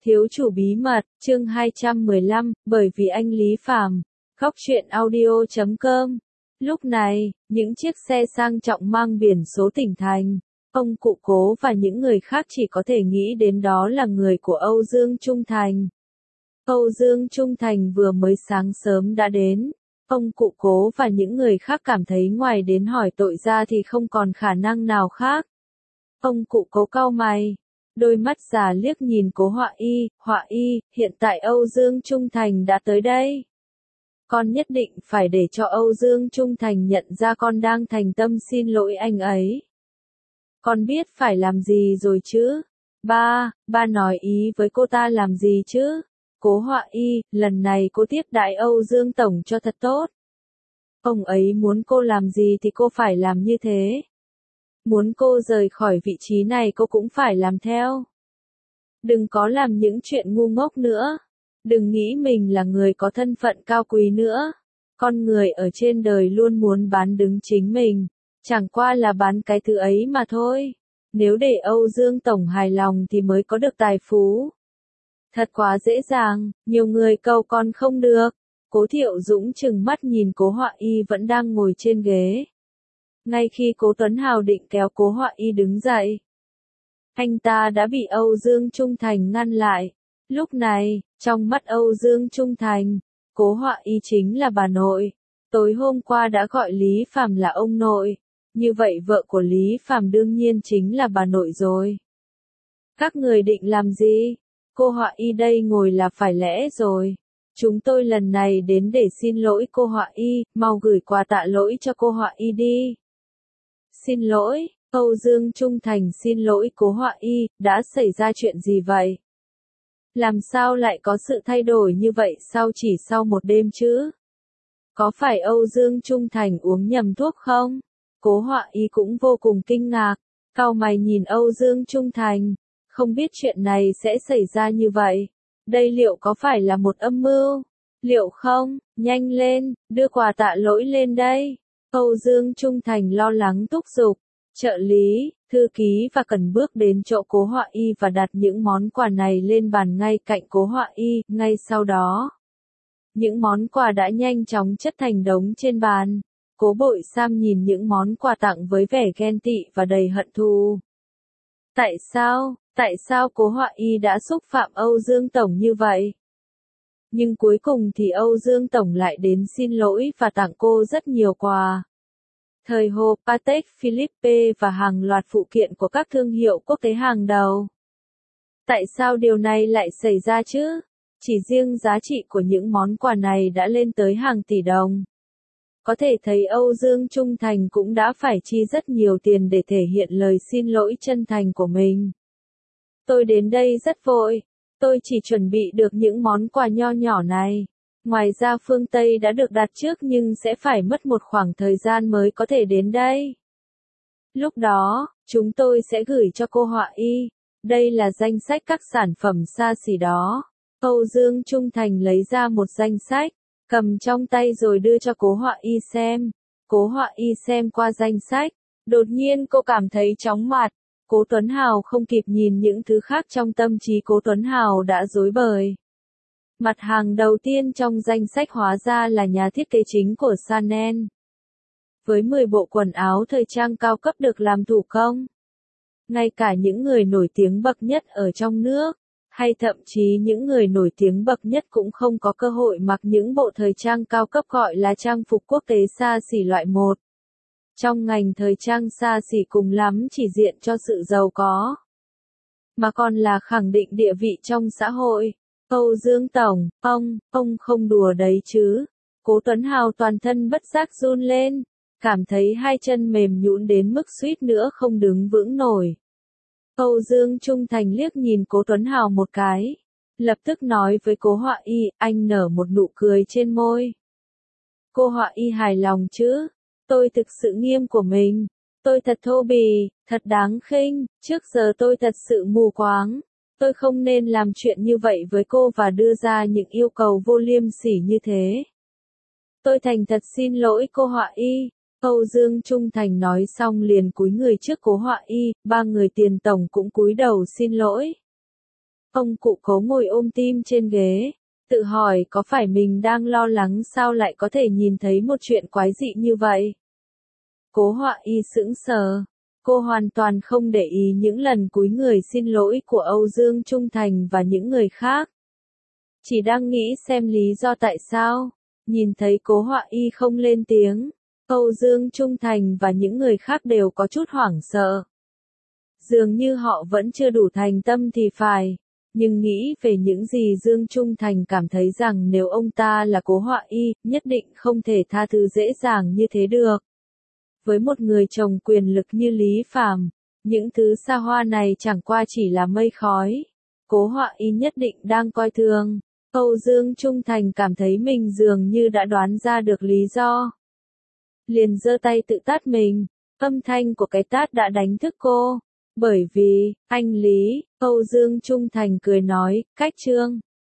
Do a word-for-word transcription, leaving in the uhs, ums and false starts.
Thiếu chủ bí mật, chương hai trăm mười lăm, bởi vì anh Lý Phàm. Góc truyện audio chấm com. Lúc này, những chiếc xe sang trọng mang biển số tỉnh thành, ông cụ Cố và những người khác chỉ có thể nghĩ đến đó là người của Âu Dương Trung Thành. Âu Dương Trung Thành vừa mới sáng sớm đã đến. Ông cụ Cố và những người khác cảm thấy ngoài đến hỏi tội ra thì không còn khả năng nào khác. Ông cụ Cố cau mày. Đôi mắt già liếc nhìn Cố Họa Y, Họa Y, hiện tại Âu Dương Trung Thành đã tới đây. Con nhất định phải để cho Âu Dương Trung Thành nhận ra con đang thành tâm xin lỗi anh ấy. Con biết phải làm gì rồi chứ? Ba, ba nói ý với cô ta làm gì chứ? Cố Họa Y, lần này cô tiếp đãi Âu Dương Tổng cho thật tốt. Ông ấy muốn cô làm gì thì cô phải làm như thế. Muốn cô rời khỏi vị trí này cô cũng phải làm theo. Đừng có làm những chuyện ngu ngốc nữa. Đừng nghĩ mình là người có thân phận cao quý nữa. Con người ở trên đời luôn muốn bán đứng chính mình. Chẳng qua là bán cái thứ ấy mà thôi. Nếu để Âu Dương Tổng hài lòng thì mới có được tài phú. Thật quá dễ dàng, nhiều người cầu còn không được. Cố Thiệu Dũng trừng mắt nhìn Cố Họa Y vẫn đang ngồi trên ghế. Ngay khi Cố Tuấn Hào định kéo Cố Họa Y đứng dậy, anh ta đã bị Âu Dương Trung Thành ngăn lại. Lúc này, trong mắt Âu Dương Trung Thành, Cố Họa Y chính là bà nội. Tối hôm qua đã gọi Lý Phàm là ông nội. Như vậy vợ của Lý Phàm đương nhiên chính là bà nội rồi. Các người định làm gì? Cô Họa Y đây ngồi là phải lẽ rồi. Chúng tôi lần này đến để xin lỗi cô Họa Y, mau gửi quà tạ lỗi cho cô Họa Y đi. Xin lỗi, Âu Dương Trung Thành xin lỗi Cố Họa Y, đã xảy ra chuyện gì vậy? Làm sao lại có sự thay đổi như vậy sau chỉ sau một đêm chứ? Có phải Âu Dương Trung Thành uống nhầm thuốc không? Cố Họa Y cũng vô cùng kinh ngạc, cau mày nhìn Âu Dương Trung Thành, không biết chuyện này sẽ xảy ra như vậy. Đây liệu có phải là một âm mưu? Liệu không? Nhanh lên, đưa quà tạ lỗi lên đây. Âu Dương Trung Thành lo lắng thúc giục. Trợ lý, thư ký và cần bước đến chỗ Cố Họa Y và đặt những món quà này lên bàn ngay cạnh Cố Họa Y. Ngay sau đó, những món quà đã nhanh chóng chất thành đống trên bàn. Cố Bội Sam nhìn những món quà tặng với vẻ ghen tị và đầy hận thù. Tại sao, tại sao Cố Họa Y đã xúc phạm Âu Dương Tổng như vậy? Nhưng cuối cùng thì Âu Dương Tổng lại đến xin lỗi và tặng cô rất nhiều quà. Thời hồ, Patek Philippe và hàng loạt phụ kiện của các thương hiệu quốc tế hàng đầu. Tại sao điều này lại xảy ra chứ? Chỉ riêng giá trị của những món quà này đã lên tới hàng tỷ đồng. Có thể thấy Âu Dương Trung Thành cũng đã phải chi rất nhiều tiền để thể hiện lời xin lỗi chân thành của mình. Tôi đến đây rất vội. Tôi chỉ chuẩn bị được những món quà nho nhỏ này. Ngoài ra phương Tây đã được đặt trước nhưng sẽ phải mất một khoảng thời gian mới có thể đến đây. Lúc đó, chúng tôi sẽ gửi cho cô Họa Y. Đây là danh sách các sản phẩm xa xỉ đó. Âu Dương Trung Thành lấy ra một danh sách, cầm trong tay rồi đưa cho Cố Họa Y xem. Cố Họa Y xem qua danh sách. Đột nhiên cô cảm thấy chóng mặt. Cố Tuấn Hào không kịp nhìn những thứ khác trong tâm trí Cố Tuấn Hào đã rối bời. Mặt hàng đầu tiên trong danh sách hóa ra là nhà thiết kế chính của Chanel. Với mười bộ quần áo thời trang cao cấp được làm thủ công. Ngay cả những người nổi tiếng bậc nhất ở trong nước, hay thậm chí những người nổi tiếng bậc nhất cũng không có cơ hội mặc những bộ thời trang cao cấp gọi là trang phục quốc tế xa xỉ loại một. Trong ngành thời trang xa xỉ cùng lắm chỉ diện cho sự giàu có, mà còn là khẳng định địa vị trong xã hội. Âu Dương Tổng, ông, ông không đùa đấy chứ. Cố Tuấn Hào toàn thân bất giác run lên, cảm thấy hai chân mềm nhũn đến mức suýt nữa không đứng vững nổi. Âu Dương Trung Thành liếc nhìn Cố Tuấn Hào một cái, lập tức nói với Cố Họa Y, anh nở một nụ cười trên môi. Cô Họa Y hài lòng chứ? Tôi thực sự nghiêm của mình. Tôi thật thô bì, thật đáng khinh, trước giờ tôi thật sự mù quáng. Tôi không nên làm chuyện như vậy với cô và đưa ra những yêu cầu vô liêm sỉ như thế. Tôi thành thật xin lỗi cô Họa Y. Âu Dương Trung Thành nói xong liền cúi người trước Cố Họa Y, ba người tiền tổng cũng cúi đầu xin lỗi. Ông cụ Cố ngồi ôm tim trên ghế, tự hỏi có phải mình đang lo lắng sao lại có thể nhìn thấy một chuyện quái dị như vậy. Cố Họa Y sững sờ. Cô hoàn toàn không để ý những lần cúi người xin lỗi của Âu Dương Trung Thành và những người khác. Chỉ đang nghĩ xem lý do tại sao. Nhìn thấy Cố Họa Y không lên tiếng, Âu Dương Trung Thành và những người khác đều có chút hoảng sợ. Dường như họ vẫn chưa đủ thành tâm thì phải. Nhưng nghĩ về những gì Dương Trung Thành cảm thấy rằng nếu ông ta là Cố Họa Y, nhất định không thể tha thứ dễ dàng như thế được. Với một người chồng quyền lực như Lý Phàm, những thứ xa hoa này chẳng qua chỉ là mây khói. Cố Họa Y nhất định đang coi thường. Âu Dương Trung Thành cảm thấy mình dường như đã đoán ra được lý do. Liền giơ tay tự tát mình, âm thanh của cái tát đã đánh thức cô. Bởi vì, anh Lý, Âu Dương Trung Thành cười nói, cách trương.